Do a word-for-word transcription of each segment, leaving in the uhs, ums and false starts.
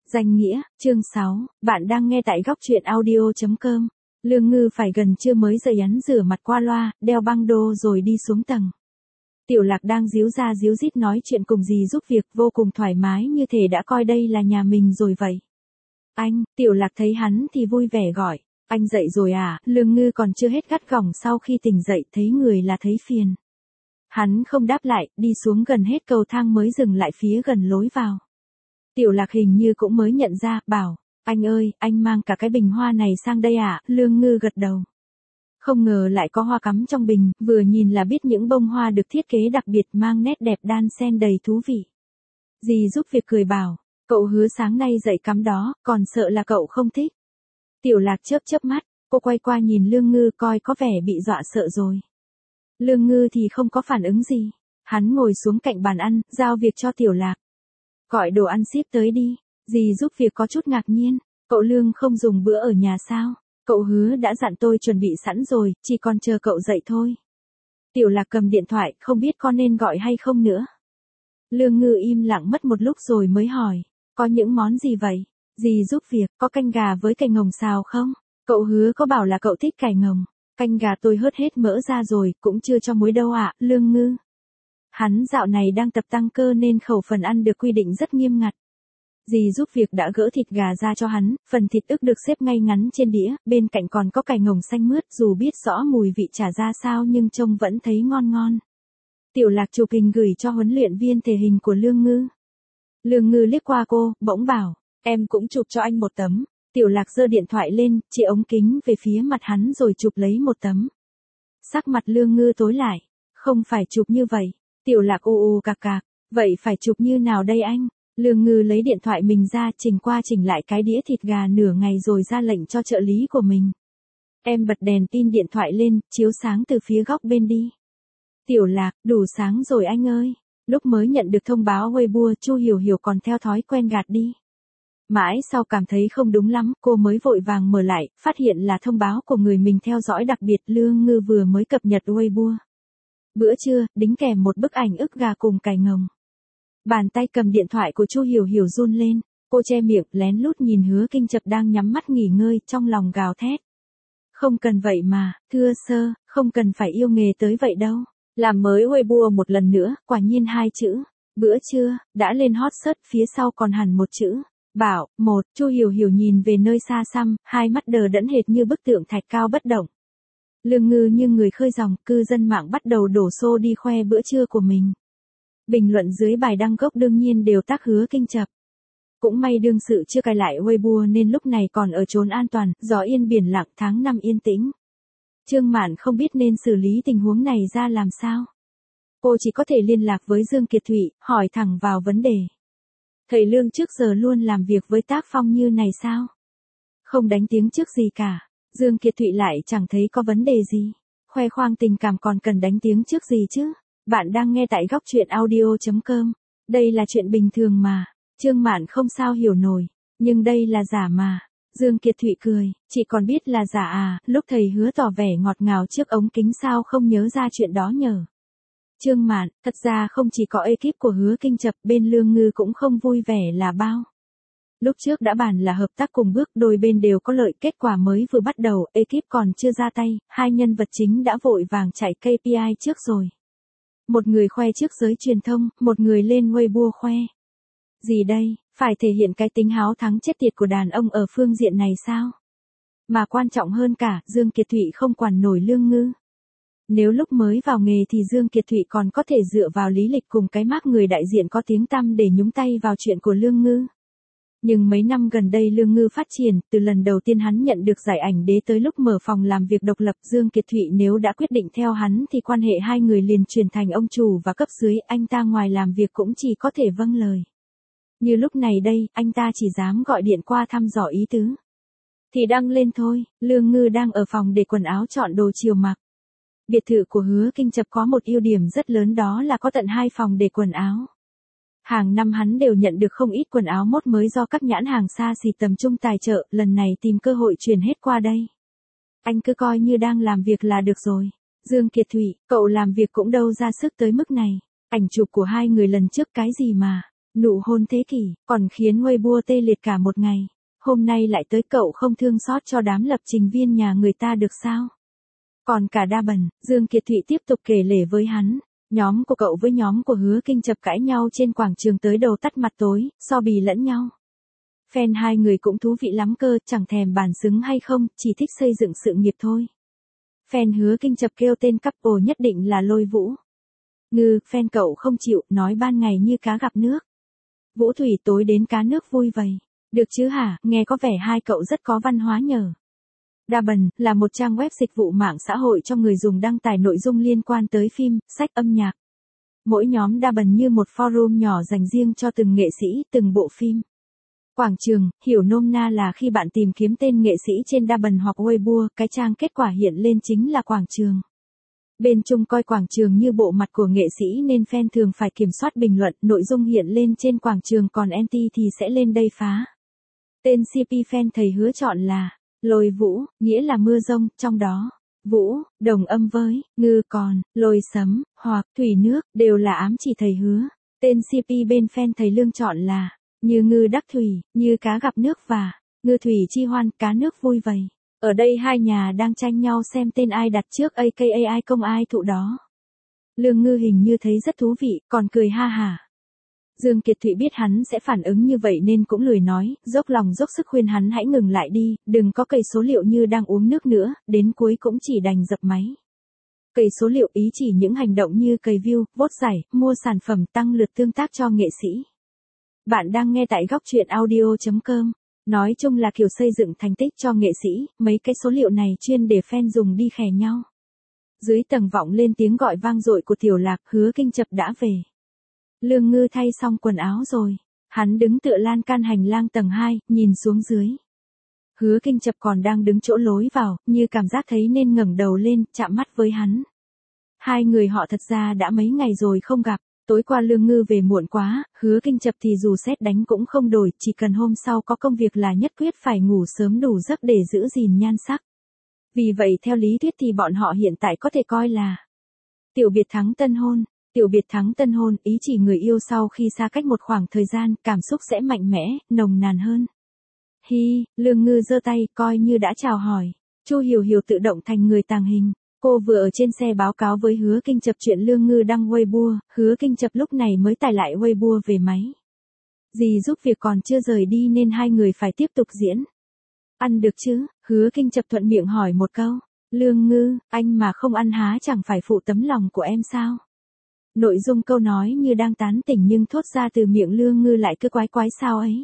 Danh nghĩa, chương sáu, bạn đang nghe tại góc truyện audio chấm com. Lương Ngư phải gần trưa mới dậy ấn rửa mặt qua loa, đeo băng đô rồi đi xuống tầng. Tiểu Lạc đang díu ra díu dít nói chuyện cùng dì giúp việc vô cùng thoải mái như thể đã coi đây là nhà mình rồi vậy. Anh, Tiểu Lạc thấy hắn thì vui vẻ gọi. Anh dậy rồi à? Lương Ngư còn chưa hết gắt gỏng sau khi tỉnh dậy thấy người là thấy phiền. Hắn không đáp lại, đi xuống gần hết cầu thang mới dừng lại phía gần lối vào. Tiểu Lạc hình như cũng mới nhận ra, bảo, anh ơi, anh mang cả cái bình hoa này sang đây à? Lương Ngư gật đầu. Không ngờ lại có hoa cắm trong bình, vừa nhìn là biết những bông hoa được thiết kế đặc biệt mang nét đẹp đan xen đầy thú vị. Dì giúp việc cười bảo, cậu hứa sáng nay dậy cắm đó, còn sợ là cậu không thích. Tiểu Lạc chớp chớp mắt, cô quay qua nhìn Lương Ngư coi có vẻ bị dọa sợ rồi. Lương Ngư thì không có phản ứng gì, hắn ngồi xuống cạnh bàn ăn, giao việc cho Tiểu Lạc. Gọi đồ ăn ship tới đi, dì giúp việc có chút ngạc nhiên, cậu Lương không dùng bữa ở nhà sao? Cậu hứa đã dặn tôi chuẩn bị sẵn rồi, chỉ còn chờ cậu dậy thôi. Tiểu Lạc cầm điện thoại, không biết có nên gọi hay không nữa. Lương Ngư im lặng mất một lúc rồi mới hỏi, có những món gì vậy? Dì giúp việc, có canh gà với cải ngồng xào không? Cậu hứa có bảo là cậu thích cải ngồng. Canh gà tôi hớt hết mỡ ra rồi, cũng chưa cho muối đâu ạ, Lương Ngư. Hắn dạo này đang tập tăng cơ nên khẩu phần ăn được quy định rất nghiêm ngặt. Dì giúp việc đã gỡ thịt gà ra cho hắn, phần thịt ức được xếp ngay ngắn trên đĩa, bên cạnh còn có cải ngồng xanh mướt, dù biết rõ mùi vị chả ra sao nhưng trông vẫn thấy ngon ngon. Tiểu Lạc chụp hình gửi cho huấn luyện viên thể hình của Lương Ngư. Lương Ngư liếc qua cô, bỗng bảo, em cũng chụp cho anh một tấm. Tiểu Lạc giơ điện thoại lên, chỉ ống kính về phía mặt hắn rồi chụp lấy một tấm. Sắc mặt Lương Ngư tối lại, không phải chụp như vậy. Tiểu Lạc ù ù cạc cạc, vậy phải chụp như nào đây anh? Lương Ngư lấy điện thoại mình ra chỉnh qua chỉnh lại cái đĩa thịt gà nửa ngày rồi ra lệnh cho trợ lý của mình. Em bật đèn pin điện thoại lên, chiếu sáng từ phía góc bên đi. Tiểu Lạc, đủ sáng rồi anh ơi. Lúc mới nhận được thông báo Weibo, Chu Hiểu Hiểu còn theo thói quen gạt đi. Mãi sau cảm thấy không đúng lắm, cô mới vội vàng mở lại, phát hiện là thông báo của người mình theo dõi đặc biệt. Lương Ngư vừa mới cập nhật Weibo. Bữa trưa, đính kèm một bức ảnh ức gà cùng cải ngồng. Bàn tay cầm điện thoại của Chu Hiểu Hiểu run lên, cô che miệng, lén lút nhìn Hứa Kinh Chập đang nhắm mắt nghỉ ngơi, trong lòng gào thét. Không cần vậy mà, thưa sơ, không cần phải yêu nghề tới vậy đâu. Làm mới Weibo một lần nữa, quả nhiên hai chữ. Bữa trưa, đã lên hot search, phía sau còn hẳn một chữ. Bảo, một, Chu Hiểu Hiểu nhìn về nơi xa xăm, hai mắt đờ đẫn hệt như bức tượng thạch cao bất động. Lương Ngư như người khơi dòng, cư dân mạng bắt đầu đổ xô đi khoe bữa trưa của mình. Bình luận dưới bài đăng gốc đương nhiên đều tác Hứa Kinh Chập. Cũng may đương sự chưa cài lại Weibo nên lúc này còn ở chốn an toàn, gió yên biển lặng, tháng năm yên tĩnh. Trương Mạn không biết nên xử lý tình huống này ra làm sao. Cô chỉ có thể liên lạc với Dương Kiệt Thụy, hỏi thẳng vào vấn đề. Thầy Lương trước giờ luôn làm việc với tác phong như này sao? Không đánh tiếng trước gì cả. Dương Kiệt Thụy lại chẳng thấy có vấn đề gì. Khoe khoang tình cảm còn cần đánh tiếng trước gì chứ? Bạn đang nghe tại góc truyện audio chấm com. Đây là chuyện bình thường mà. Trương Mạn không sao hiểu nổi. Nhưng đây là giả mà. Dương Kiệt Thụy cười, chị còn biết là giả à? Lúc thầy Hứa tỏ vẻ ngọt ngào trước ống kính sao không nhớ ra chuyện đó nhở? Trương Mạn, thật ra không chỉ có ekip của Hứa Kinh Chập, bên Lương Ngư cũng không vui vẻ là bao. Lúc trước đã bàn là hợp tác cùng bước, đôi bên đều có lợi, kết quả mới vừa bắt đầu, ekip còn chưa ra tay, hai nhân vật chính đã vội vàng chạy ca pê i trước rồi. Một người khoe trước giới truyền thông, một người lên Weibo khoe. Gì đây, phải thể hiện cái tính háo thắng chết tiệt của đàn ông ở phương diện này sao? Mà quan trọng hơn cả, Dương Kiệt Thụy không quản nổi Lương Ngư. Nếu lúc mới vào nghề thì Dương Kiệt Thụy còn có thể dựa vào lý lịch cùng cái mác người đại diện có tiếng tăm để nhúng tay vào chuyện của Lương Ngư. Nhưng mấy năm gần đây Lương Ngư phát triển, từ lần đầu tiên hắn nhận được giải ảnh đế tới lúc mở phòng làm việc độc lập, Dương Kiệt Thụy nếu đã quyết định theo hắn thì quan hệ hai người liền chuyển thành ông chủ và cấp dưới, anh ta ngoài làm việc cũng chỉ có thể vâng lời. Như lúc này đây, anh ta chỉ dám gọi điện qua thăm dò ý tứ. Thì đăng lên thôi, Lương Ngư đang ở phòng để quần áo chọn đồ chiều mặc. Biệt thự của Hứa Kinh Chập có một ưu điểm rất lớn, đó là có tận hai phòng để quần áo. Hàng năm hắn đều nhận được không ít quần áo mốt mới do các nhãn hàng xa xỉ tầm trung tài trợ, lần này tìm cơ hội chuyển hết qua đây. Anh cứ coi như đang làm việc là được rồi. Dương Kiệt Thụy, cậu làm việc cũng đâu ra sức tới mức này. Ảnh chụp của hai người lần trước cái gì mà. Nụ hôn thế kỷ, còn khiến Weibo tê liệt cả một ngày. Hôm nay lại tới cậu không thương xót cho đám lập trình viên nhà người ta được sao? Còn cả Đa Bần, Dương Kiệt Thụy tiếp tục kể lể với hắn. Nhóm của cậu với nhóm của Hứa Kinh chập cãi nhau trên quảng trường tới đầu tắt mặt tối, so bì lẫn nhau. Fan hai người cũng thú vị lắm cơ, chẳng thèm bàn xứng hay không, chỉ thích xây dựng sự nghiệp thôi. Fan Hứa Kinh chập kêu tên couple nhất định là Lôi Vũ. Ngư, fan cậu không chịu, nói ban ngày như cá gặp nước. Vũ Thủy tối đến cá nước vui vầy. Được chứ hả, nghe có vẻ hai cậu rất có văn hóa nhờ. Đa Bần, là một trang web dịch vụ mạng xã hội cho người dùng đăng tải nội dung liên quan tới phim, sách âm nhạc. Mỗi nhóm Đa Bần như một forum nhỏ dành riêng cho từng nghệ sĩ, từng bộ phim. Quảng trường, hiểu nôm na là khi bạn tìm kiếm tên nghệ sĩ trên Đa Bần hoặc Weibo, cái trang kết quả hiện lên chính là quảng trường. Bên Trung coi quảng trường như bộ mặt của nghệ sĩ nên fan thường phải kiểm soát bình luận, nội dung hiện lên trên quảng trường còn anti thì sẽ lên đây phá. Tên xê pê fan thầy Hứa chọn là Lôi Vũ, nghĩa là mưa rông, trong đó Vũ, đồng âm với Ngư, còn Lôi sấm, hoặc Thủy nước, đều là ám chỉ thầy Hứa. Tên xê pê bên fan thầy Lương chọn là Như Ngư đắc thủy, như cá gặp nước và Ngư thủy chi hoan, cá nước vui vầy. Ở đây hai nhà đang tranh nhau xem tên ai đặt trước a ca ai công ai thụ đó. Lương Ngư hình như thấy rất thú vị, còn cười ha hả. Dương Kiệt Thụy biết hắn sẽ phản ứng như vậy nên cũng lười nói, dốc lòng dốc sức khuyên hắn hãy ngừng lại đi, đừng có cày số liệu như đang uống nước nữa, đến cuối cũng chỉ đành dập máy. Cày số liệu ý chỉ những hành động như cày view, vote giải, mua sản phẩm tăng lượt tương tác cho nghệ sĩ. Bạn đang nghe tại góc truyện audio chấm com. Nói chung là kiểu xây dựng thành tích cho nghệ sĩ, mấy cái số liệu này chuyên để fan dùng đi khè nhau. Dưới tầng vọng lên tiếng gọi vang dội của Tiểu Lạc, Hứa Kinh chập đã về. Lương Ngư thay xong quần áo rồi. Hắn đứng tựa lan can hành lang tầng hai, nhìn xuống dưới. Hứa Kinh chập còn đang đứng chỗ lối vào, như cảm giác thấy nên ngẩng đầu lên, chạm mắt với hắn. Hai người họ thật ra đã mấy ngày rồi không gặp. Tối qua Lương Ngư về muộn quá, Hứa Kinh chập thì dù sét đánh cũng không đổi, chỉ cần hôm sau có công việc là nhất quyết phải ngủ sớm đủ giấc để giữ gìn nhan sắc. Vì vậy theo lý thuyết thì bọn họ hiện tại có thể coi là tiểu biệt thắng tân hôn. Tiểu biệt thắng tân hôn, ý chỉ người yêu sau khi xa cách một khoảng thời gian, cảm xúc sẽ mạnh mẽ, nồng nàn hơn. Hi, Lương Ngư giơ tay, coi như đã chào hỏi. Chu Hiểu Hiểu tự động thành người tàng hình. Cô vừa ở trên xe báo cáo với Hứa Kinh chập chuyện Lương Ngư đăng Weibo, Hứa Kinh chập lúc này mới tải lại Weibo về máy. Dì giúp việc còn chưa rời đi nên hai người phải tiếp tục diễn. Ăn được chứ? Hứa Kinh chập thuận miệng hỏi một câu. Lương Ngư, anh mà không ăn há chẳng phải phụ tấm lòng của em sao? Nội dung câu nói như đang tán tỉnh nhưng thốt ra từ miệng Lương Ngư lại cứ quái quái sao ấy.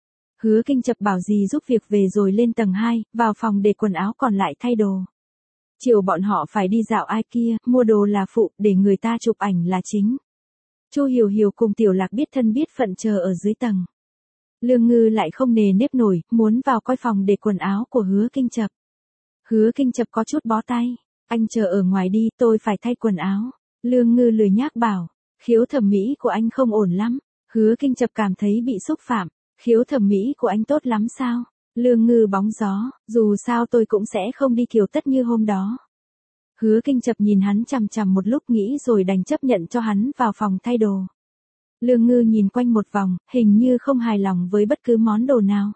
Hứa Kinh chập bảo dì giúp việc về rồi lên tầng hai, vào phòng để quần áo còn lại thay đồ. Chiều bọn họ phải đi dạo ai kia, mua đồ là phụ, để người ta chụp ảnh là chính. Chu Hiểu Hiểu cùng Tiểu Lạc biết thân biết phận chờ ở dưới tầng. Lương Ngư lại không nề nếp nổi, muốn vào coi phòng để quần áo của Hứa Kinh chập. Hứa Kinh chập có chút bó tay. Anh chờ ở ngoài đi, tôi phải thay quần áo. Lương Ngư lười nhác bảo. Khiếu thẩm mỹ của anh không ổn lắm. Hứa Kinh chập cảm thấy bị xúc phạm. Khiếu thẩm mỹ của anh tốt lắm sao? Lương Ngư bóng gió, dù sao tôi cũng sẽ không đi kiều tất như hôm đó. Hứa Kinh chập nhìn hắn chằm chằm một lúc nghĩ rồi đành chấp nhận cho hắn vào phòng thay đồ. Lương Ngư nhìn quanh một vòng, hình như không hài lòng với bất cứ món đồ nào.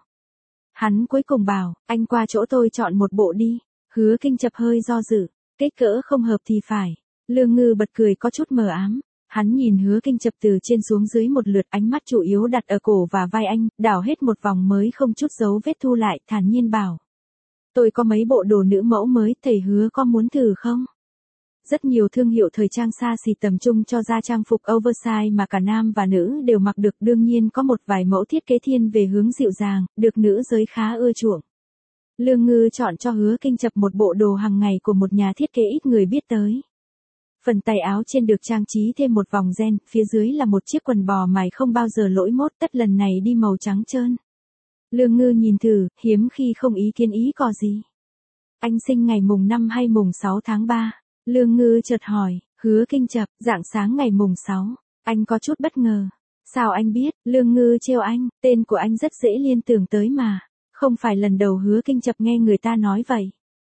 Hắn cuối cùng bảo, anh qua chỗ tôi chọn một bộ đi. Hứa Kinh chập hơi do dự, kích cỡ không hợp thì phải. Lương Ngư bật cười có chút mờ ám. Hắn nhìn Hứa Kinh chập từ trên xuống dưới một lượt, ánh mắt chủ yếu đặt ở cổ và vai anh, đảo hết một vòng mới không chút dấu vết thu lại, thản nhiên bảo. Tôi có mấy bộ đồ nữ mẫu mới, thầy Hứa có muốn thử không? Rất nhiều thương hiệu thời trang xa xỉ tầm trung cho ra trang phục oversize mà cả nam và nữ đều mặc được, đương nhiên có một vài mẫu thiết kế thiên về hướng dịu dàng, được nữ giới khá ưa chuộng. Lương Ngư chọn cho Hứa Kinh chập một bộ đồ hàng ngày của một nhà thiết kế ít người biết tới. Phần tay áo trên được trang trí thêm một vòng ren, phía dưới là một chiếc quần bò mài không bao giờ lỗi mốt, tất lần này đi màu trắng trơn. Lương Ngư nhìn thử, hiếm khi không ý kiến ý cò gì. Anh sinh ngày mùng năm hay mùng sáu tháng ba? Lương Ngư chợt hỏi. Hứa Kinh chập, rạng sáng ngày mùng sáu. Anh có chút bất ngờ. Sao anh biết? Lương Ngư trêu anh, tên của anh rất dễ liên tưởng tới mà. Không phải lần đầu Hứa Kinh chập nghe người ta nói vậy.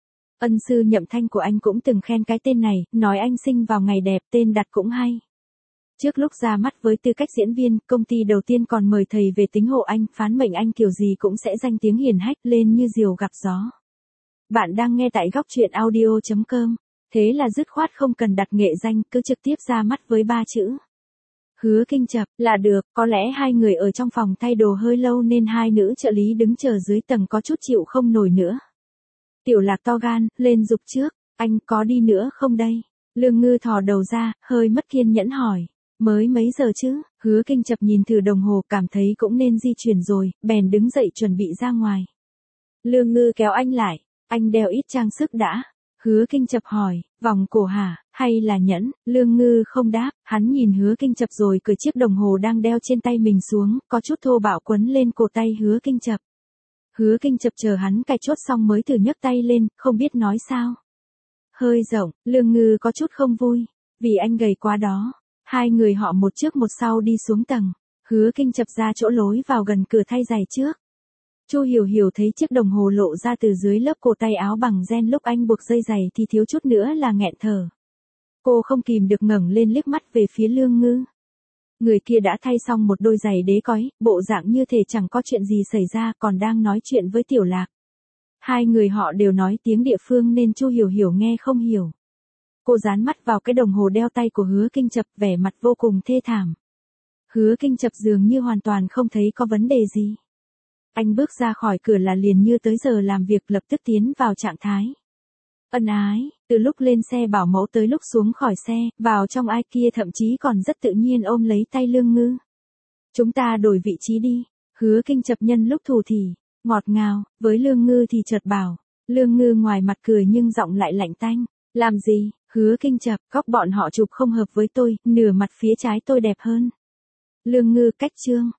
Ân sư Nhậm Thanh của anh cũng từng khen cái tên này, nói anh sinh vào ngày đẹp, tên đặt cũng hay. Trước lúc ra mắt với tư cách diễn viên, công ty đầu tiên còn mời thầy về tính hộ anh, phán mệnh anh kiểu gì cũng sẽ danh tiếng hiển hách lên như diều gặp gió. Bạn đang nghe tại góc truyện audio chấm com. Thế là dứt khoát không cần đặt nghệ danh, cứ trực tiếp ra mắt với ba chữ. Hứa Kinh Chập là được, có lẽ hai người ở trong phòng thay đồ hơi lâu nên hai nữ trợ lý đứng chờ dưới tầng có chút chịu không nổi nữa. Tiểu Lạc to gan, lên giục trước, anh có đi nữa không đây? Lương Ngư thò đầu ra, hơi mất kiên nhẫn hỏi. Mới mấy giờ chứ? Hứa Kinh Chập nhìn thử đồng hồ cảm thấy cũng nên di chuyển rồi, bèn đứng dậy chuẩn bị ra ngoài. Lương Ngư kéo anh lại, anh đeo ít trang sức đã. Hứa Kinh Chập hỏi, vòng cổ hả, hay là nhẫn? Lương Ngư không đáp, hắn nhìn Hứa Kinh Chập rồi cởi chiếc đồng hồ đang đeo trên tay mình xuống, có chút thô bạo quấn lên cổ tay Hứa Kinh Chập. Hứa Kinh Chập chờ hắn cài chốt xong mới thử nhấc tay lên, không biết nói sao. Hơi rộng, Lương Ngư có chút không vui, vì anh gầy quá đó. Hai người họ một trước một sau đi xuống tầng, Hứa Kinh Chập ra chỗ lối vào gần cửa thay giày trước. Chu Hiểu Hiểu thấy chiếc đồng hồ lộ ra từ dưới lớp cổ tay áo bằng ren lúc anh buộc dây giày thì thiếu chút nữa là nghẹn thở. Cô không kìm được ngẩng lên liếc mắt về phía Lương Ngư. Người kia đã thay xong một đôi giày đế cói, bộ dạng như thể chẳng có chuyện gì xảy ra, còn đang nói chuyện với Tiểu Lạc. Hai người họ đều nói tiếng địa phương nên Chu Hiểu Hiểu nghe không hiểu. Cô dán mắt vào cái đồng hồ đeo tay của Hứa Kinh Chập, vẻ mặt vô cùng thê thảm. Hứa Kinh Chập dường như hoàn toàn không thấy có vấn đề gì. Anh bước ra khỏi cửa là liền như tới giờ làm việc, lập tức tiến vào trạng thái ân ái, từ lúc lên xe bảo mẫu tới lúc xuống khỏi xe, vào trong ai kia thậm chí còn rất tự nhiên ôm lấy tay Lương Ngư. Chúng ta đổi vị trí đi, Hứa Kinh Chập nhân lúc thủ thỉ, ngọt ngào, với Lương Ngư thì chợt bảo. Lương Ngư ngoài mặt cười nhưng giọng lại lạnh tanh, làm gì? Hứa Kinh Chập, góc bọn họ chụp không hợp với tôi, nửa mặt phía trái tôi đẹp hơn. Lương Ngư cách chương.